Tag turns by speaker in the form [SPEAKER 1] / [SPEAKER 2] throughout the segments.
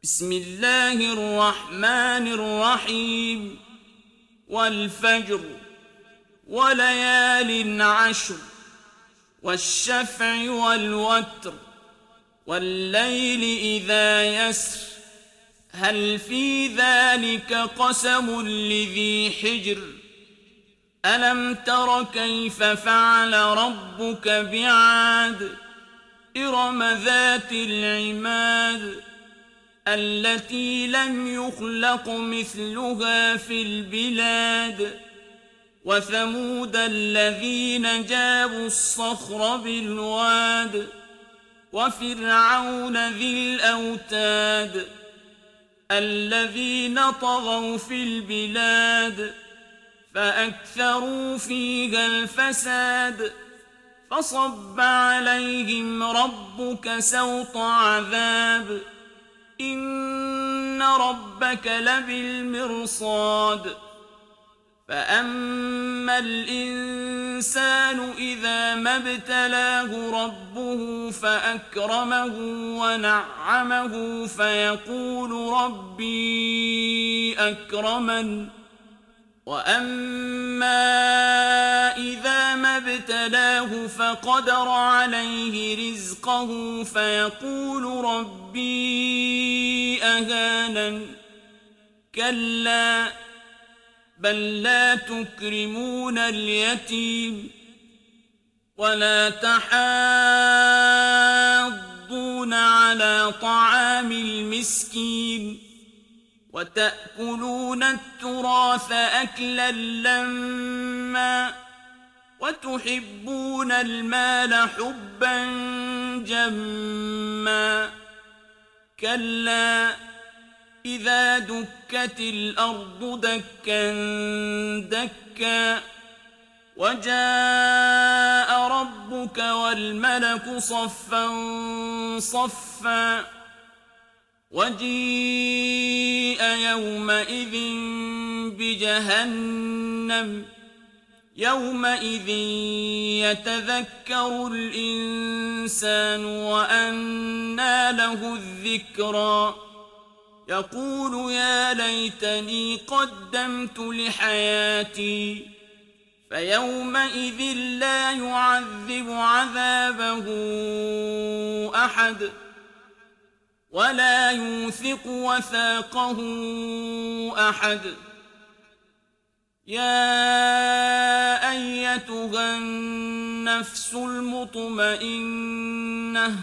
[SPEAKER 1] بسم الله الرحمن الرحيم والفجر وليال عشر والشفع والوتر والليل إذا يسر هل في ذلك قسم لذي حجر ألم تر كيف فعل ربك بعاد إرم ذات العماد التي لم يخلق مثلها في البلاد وثمود الذين جابوا الصخر بالواد وفرعون ذي الأوتاد الذين طغوا في البلاد فأكثروا فيها الفساد فصب عليهم ربك سوط عذاب إن ربك لبالمرصاد فأما الإنسان إذا ما ابتلاه ربه فأكرمه ونعمه فيقول ربي أكرمن وأما إذا ما ابتلاه فقدر عليه رزقه فيقول ربي أهانن كلا بل لا تكرمون اليتيم ولا تحاضون على طعام المسكين وتأكلون التراث أكلا لما وتحبون المال حبا جما كلا إذا دكت الأرض دكا دكا وجاء ربك والملك صفا صفا وجيء يومئذ بجهنم يومئذ يتذكر الإنسان وأنى له الذكرى يقول يا ليتني قدمت لحياتي فيومئذ لا يعذب عذابه أحد ولا يوثق وثاقه أحد يا أيتها النفس المطمئنة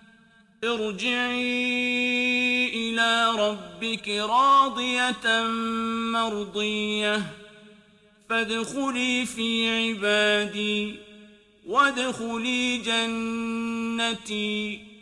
[SPEAKER 1] ارجعي إلى ربك راضية مرضية فادخلي في عبادي وادخلي جنتي